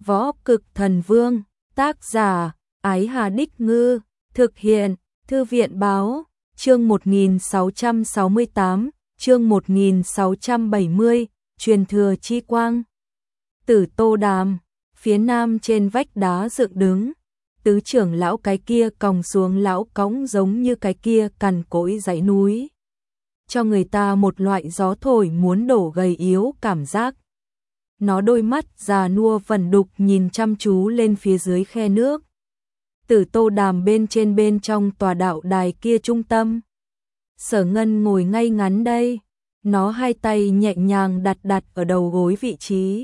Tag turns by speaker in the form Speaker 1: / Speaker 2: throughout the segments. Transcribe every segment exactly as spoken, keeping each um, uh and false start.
Speaker 1: Võ Cực Thần Vương, tác giả, Ái Hà Đích Ngư, thực hiện, Thư viện Báo, chương một nghìn sáu trăm sáu mươi tám, chương một nghìn sáu trăm bảy mươi, truyền thừa chi quang. Tử Tô Đàm, phía nam trên vách đá dựng đứng, tứ trưởng lão cái kia còng xuống lão cõng giống như cái kia cằn cỗi dãy núi, cho người ta một loại gió thổi muốn đổ gầy yếu cảm giác. Nó đôi mắt già nua vẩn đục nhìn chăm chú lên phía dưới khe nước. Tử Tô Đàm bên trên bên trong tòa đạo đài kia trung tâm. Sở Ngân ngồi ngay ngắn đây, nó hai tay nhẹ nhàng đặt đặt ở đầu gối vị trí.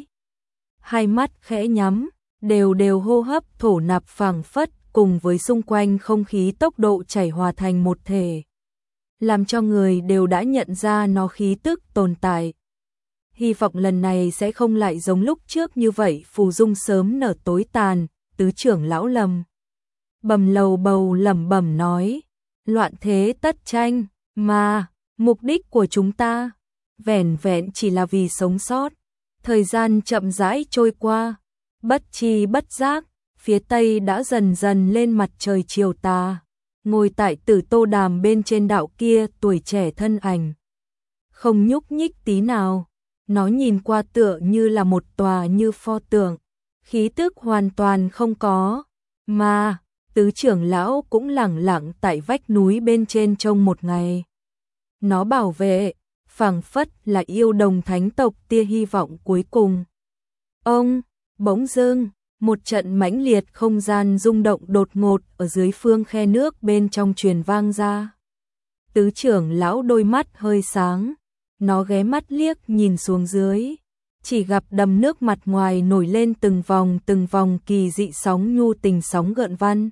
Speaker 1: Hai mắt khẽ nhắm, đều đều hô hấp thổ nạp phảng phất cùng với xung quanh không khí tốc độ chảy hòa thành một thể, làm cho người đều đã nhận ra nó khí tức tồn tại. Hy vọng lần này sẽ không lại giống lúc trước như vậy phù dung sớm nở tối tàn, tứ trưởng lão lầm bầm lầu bầu lẩm bẩm nói, loạn thế tất tranh, mà mục đích của chúng ta vẻn vẹn chỉ là vì sống sót. Thời gian chậm rãi trôi qua, bất chi bất giác, phía tây đã dần dần lên mặt trời chiều tà. Ngồi tại Tử Tô Đàm bên trên đạo kia tuổi trẻ thân ảnh, không nhúc nhích tí nào. Nó nhìn qua tựa như là một tòa như pho tượng, khí tức hoàn toàn không có, mà tứ trưởng lão cũng lẳng lặng tại vách núi bên trên trông một ngày. Nó bảo vệ, phảng phất là yêu đồng thánh tộc tia hy vọng cuối cùng. Ông, bỗng dưng, một trận mãnh liệt không gian rung động đột ngột ở dưới phương khe nước bên trong truyền vang ra. Tứ trưởng lão đôi mắt hơi sáng. Nó ghé mắt liếc nhìn xuống dưới, chỉ gặp đầm nước mặt ngoài nổi lên từng vòng từng vòng kỳ dị sóng nhu tình sóng gợn văn.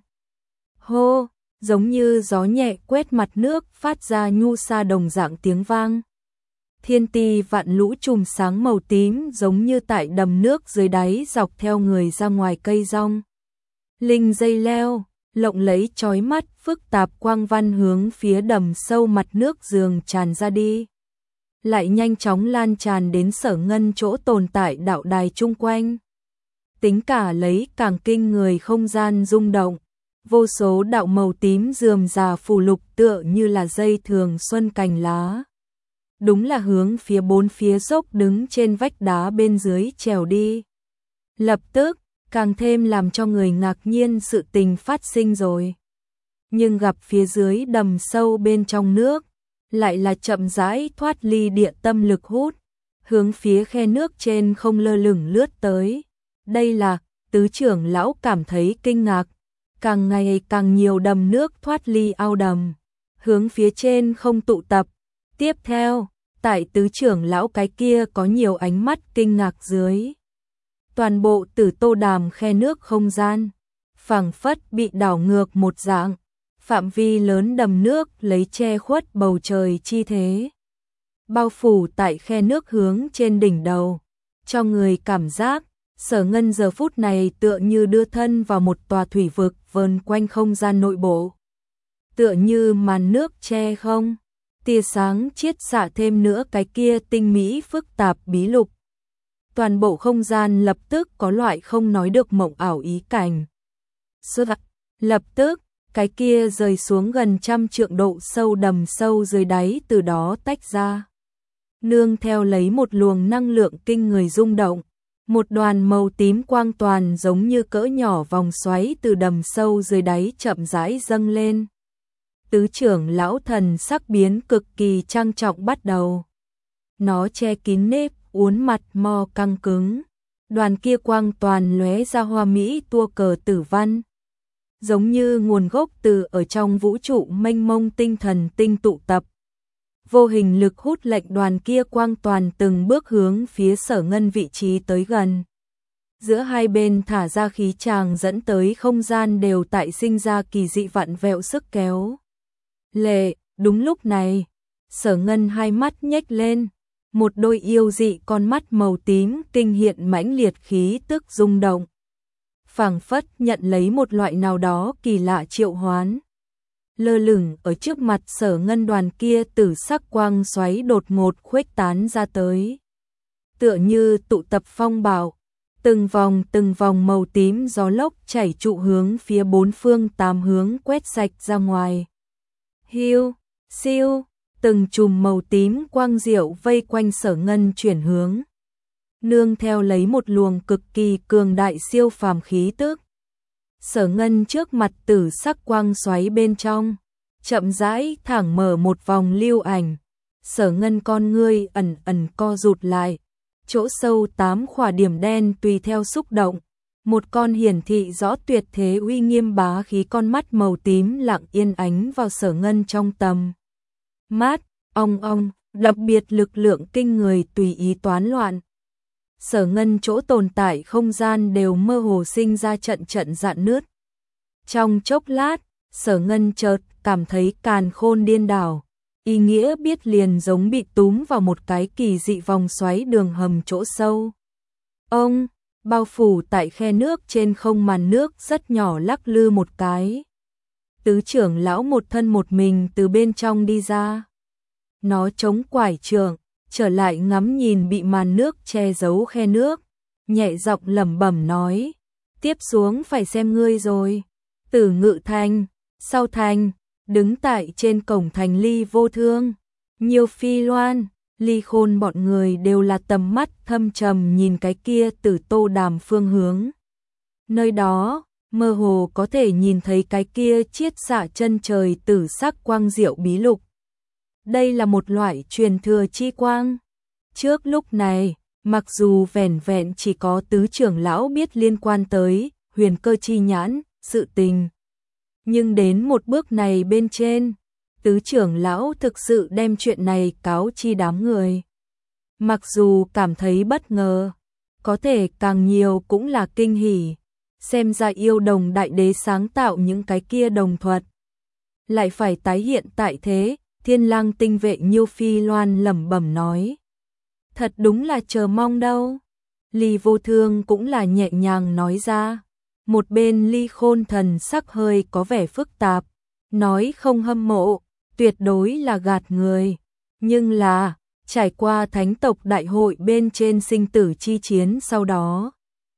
Speaker 1: Hô, giống như gió nhẹ quét mặt nước phát ra nhu sa đồng dạng tiếng vang. Thiên ti vạn lũ chùm sáng màu tím giống như tại đầm nước dưới đáy dọc theo người ra ngoài cây rong. Linh dây leo, lộng lấy chói mắt phức tạp quang văn hướng phía đầm sâu mặt nước dường tràn ra đi, lại nhanh chóng lan tràn đến Sở Ngân chỗ tồn tại đạo đài chung quanh. Tính cả lấy càng kinh người không gian rung động, vô số đạo màu tím rườm rà phủ lục tựa như là dây thường xuân cành lá. Đúng là hướng phía bốn phía dốc đứng trên vách đá bên dưới trèo đi. Lập tức, càng thêm làm cho người ngạc nhiên sự tình phát sinh rồi. Nhưng gặp phía dưới đầm sâu bên trong nước, lại là chậm rãi thoát ly địa tâm lực hút, hướng phía khe nước trên không lơ lửng lướt tới. Đây là, tứ trưởng lão cảm thấy kinh ngạc, càng ngày càng nhiều đầm nước thoát ly ao đầm, hướng phía trên không tụ tập. Tiếp theo, tại tứ trưởng lão cái kia có nhiều ánh mắt kinh ngạc dưới. Toàn bộ Tử Tô Đàm khe nước không gian, phảng phất bị đảo ngược một dạng. Phạm vi lớn đầm nước lấy che khuất bầu trời chi thế, bao phủ tại khe nước hướng trên đỉnh đầu, cho người cảm giác Sở Ngân giờ phút này tựa như đưa thân vào một tòa thủy vực vờn quanh không gian nội bộ. Tựa như màn nước che không, tia sáng chiết xạ thêm nữa cái kia tinh mỹ phức tạp bí lục. Toàn bộ không gian lập tức có loại không nói được mộng ảo ý cảnh. Lập tức, cái kia rơi xuống gần trăm trượng độ sâu đầm sâu dưới đáy từ đó tách ra. Nương theo lấy một luồng năng lượng kinh người rung động, một đoàn màu tím quang toàn giống như cỡ nhỏ vòng xoáy từ đầm sâu dưới đáy chậm rãi dâng lên. Tứ trưởng lão thần sắc biến cực kỳ trang trọng bắt đầu. Nó che kín nếp, uốn mặt mò căng cứng. Đoàn kia quang toàn lóe ra hoa mỹ tua cờ tử văn, giống như nguồn gốc từ ở trong vũ trụ mênh mông tinh thần tinh tụ tập. Vô hình lực hút lệnh đoàn kia quang toàn từng bước hướng phía Sở Ngân vị trí tới gần. Giữa hai bên thả ra khí tràng dẫn tới không gian đều tại sinh ra kỳ dị vặn vẹo sức kéo. Lệ, đúng lúc này, Sở Ngân hai mắt nhếch lên, một đôi yêu dị con mắt màu tím kinh hiện mãnh liệt khí tức rung động, phảng phất nhận lấy một loại nào đó kỳ lạ triệu hoán. Lơ lửng ở trước mặt Sở Ngân đoàn kia tử sắc quang xoáy đột ngột khuếch tán ra tới, tựa như tụ tập phong bạo, Từng vòng từng vòng màu tím gió lốc chảy trụ hướng phía bốn phương tám hướng quét sạch ra ngoài. Hiu, siêu, từng chùm màu tím quang diệu vây quanh Sở Ngân chuyển hướng. Nương theo lấy một luồng cực kỳ cường đại siêu phàm khí tức. Sở Ngân trước mặt tử sắc quang xoáy bên trong, chậm rãi thẳng mở một vòng lưu ảnh. Sở Ngân con ngươi ẩn ẩn co rụt lại, chỗ sâu tám khỏa điểm đen tùy theo xúc động, một con hiển thị rõ tuyệt thế uy nghiêm bá khí con mắt màu tím lặng yên ánh vào Sở Ngân trong tầm mắt, ong ong, đặc biệt lực lượng kinh người tùy ý toán loạn. Sở Ngân chỗ tồn tại không gian đều mơ hồ sinh ra trận trận rạn nứt. Trong chốc lát, Sở Ngân chợt cảm thấy càn khôn điên đảo, ý nghĩa biết liền giống bị túm vào một cái kỳ dị vòng xoáy đường hầm chỗ sâu. Ông, bao phủ tại khe nước trên không màn nước rất nhỏ lắc lư một cái. Tứ trưởng lão một thân một mình từ bên trong đi ra. Nó chống quải trượng, trở lại ngắm nhìn bị màn nước che giấu khe nước, nhẹ giọng lẩm bẩm nói, tiếp xuống phải xem ngươi rồi. Tử Ngự Thành, sau thành, đứng tại trên cổng thành Ly Vô Thương, Nhiêu Phi Loan, Ly Khôn bọn người đều là tầm mắt thâm trầm nhìn cái kia Tử Tô Đàm phương hướng. Nơi đó, mơ hồ có thể nhìn thấy cái kia chiết xạ chân trời tử sắc quang diệu bí lục. Đây là một loại truyền thừa chi quang. Trước lúc này, mặc dù vẻn vẹn chỉ có tứ trưởng lão biết liên quan tới huyền cơ chi nhãn, sự tình. Nhưng đến một bước này bên trên, tứ trưởng lão thực sự đem chuyện này cáo chi đám người. Mặc dù cảm thấy bất ngờ, có thể càng nhiều cũng là kinh hỉ. Xem ra yêu đồng đại đế sáng tạo những cái kia đồng thuật, lại phải tái hiện tại thế. Thiên Lang tinh vệ Nhiêu Phi Loan lẩm bẩm nói. Thật đúng là chờ mong đâu. Ly Vô Thương cũng là nhẹ nhàng nói ra. Một bên Ly Khôn thần sắc hơi có vẻ phức tạp, nói không hâm mộ, tuyệt đối là gạt người. Nhưng là, trải qua thánh tộc đại hội bên trên sinh tử chi chiến sau đó,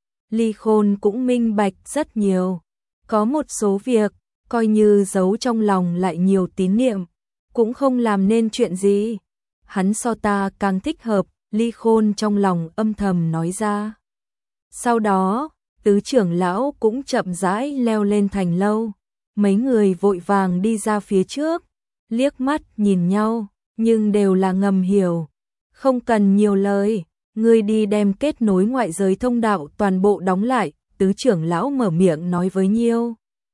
Speaker 1: Ly Khôn cũng minh bạch rất nhiều. Có một số việc, coi như giấu trong lòng lại nhiều tín niệm, cũng không làm nên chuyện gì. Hắn so ta càng thích hợp, Ly Khôn trong lòng âm thầm nói ra. Sau đó, tứ trưởng lão cũng chậm rãi leo lên thành lâu. Mấy người vội vàng đi ra phía trước, liếc mắt nhìn nhau, nhưng đều là ngầm hiểu. Không cần nhiều lời, ngươi đi đem kết nối ngoại giới thông đạo toàn bộ đóng lại, tứ trưởng lão mở miệng nói với Nhiêu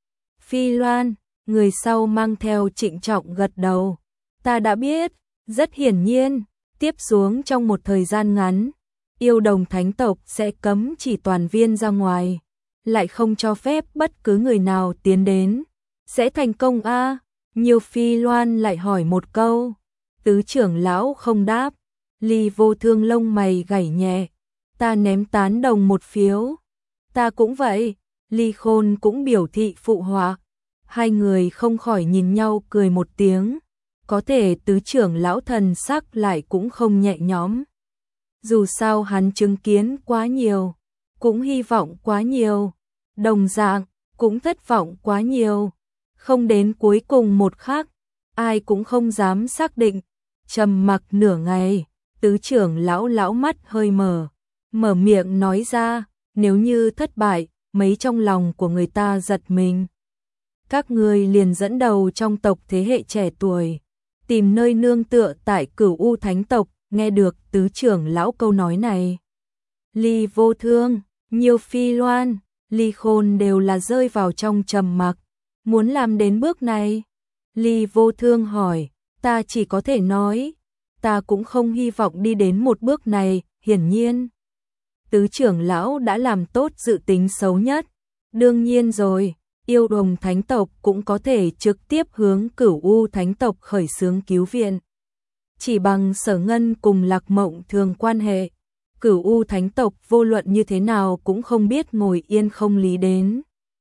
Speaker 1: Phi Loan. Người sau mang theo trịnh trọng gật đầu. Ta đã biết, rất hiển nhiên, tiếp xuống trong một thời gian ngắn, yêu đồng thánh tộc sẽ cấm chỉ toàn viên ra ngoài, lại không cho phép bất cứ người nào tiến đến. Sẽ thành công a? À? Nhiêu Phi Loan lại hỏi một câu. Tứ trưởng lão không đáp. Ly Vô Thương lông mày gảy nhẹ. Ta ném tán đồng một phiếu. Ta cũng vậy. Ly Khôn cũng biểu thị phụ họa. Hai người không khỏi nhìn nhau cười một tiếng. Có thể tứ trưởng lão thần sắc lại cũng không nhẹ nhõm. Dù sao hắn chứng kiến quá nhiều, cũng hy vọng quá nhiều, đồng dạng cũng thất vọng quá nhiều. Không đến cuối cùng một khắc, ai cũng không dám xác định. Trầm mặc nửa ngày, tứ trưởng lão lão mắt hơi mở, mở miệng nói ra, nếu như thất bại, mấy trong lòng của người ta giật mình. Các ngươi liền dẫn đầu trong tộc thế hệ trẻ tuổi, tìm nơi nương tựa tại Cửu U Thánh tộc. Nghe được tứ trưởng lão câu nói này, Ly Vô Thương, Nhiêu Phi Loan, Ly Khôn đều là rơi vào trong trầm mặc. Muốn làm đến bước này? Ly Vô Thương hỏi. Ta chỉ có thể nói, ta cũng không hy vọng đi đến một bước này. Hiển nhiên, tứ trưởng lão đã làm tốt dự tính xấu nhất. Đương nhiên rồi, yêu đồng thánh tộc cũng có thể trực tiếp hướng Cửu U Thánh tộc khởi xướng cứu viện. Chỉ bằng Sở Ngân cùng Lạc Mộng thường quan hệ, Cửu U Thánh tộc vô luận như thế nào cũng không biết ngồi yên không lý đến.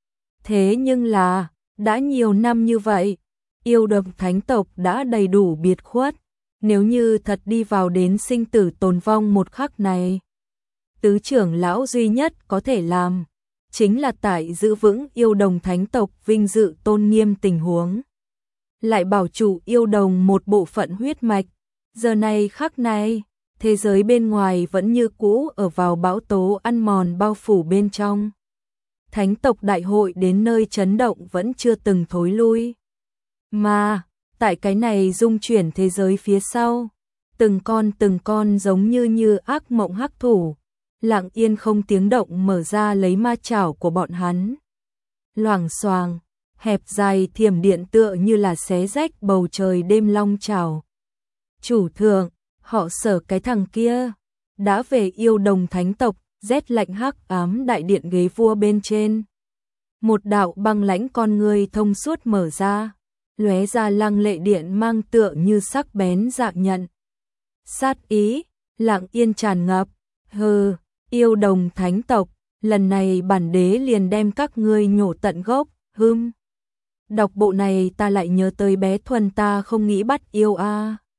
Speaker 1: Thế nhưng là, đã nhiều năm như vậy, yêu đồng Thánh tộc đã đầy đủ biệt khuất. Nếu như thật đi vào đến sinh tử tồn vong một khắc này, tứ trưởng lão duy nhất có thể làm, chính là tại giữ vững yêu đồng thánh tộc vinh dự tôn nghiêm tình huống. Lại bảo chủ yêu đồng một bộ phận huyết mạch, giờ này khắc này, thế giới bên ngoài vẫn như cũ ở vào bão tố ăn mòn bao phủ bên trong. Thánh tộc đại hội đến nơi chấn động vẫn chưa từng thối lui. Mà, tại cái này dung chuyển thế giới phía sau, từng con từng con giống như như ác mộng hắc thủ, lặng yên không tiếng động mở ra lấy ma chảo của bọn hắn. Loảng xoàng, hẹp dài thiểm điện tựa như là xé rách bầu trời đêm long chảo. Chủ thượng, họ Sở cái thằng kia, đã về yêu đồng thánh tộc, rét lạnh hắc ám đại điện ghế vua bên trên. Một đạo băng lãnh con người thông suốt mở ra, lóe ra lăng lệ điện mang tựa như sắc bén dạng nhận. Sát ý, lặng yên tràn ngập, hừ, yêu đồng thánh tộc, lần này bản đế liền đem các ngươi nhổ tận gốc, hưm. Đọc bộ này ta lại nhớ tới bé Thuần ta không nghĩ bắt yêu a.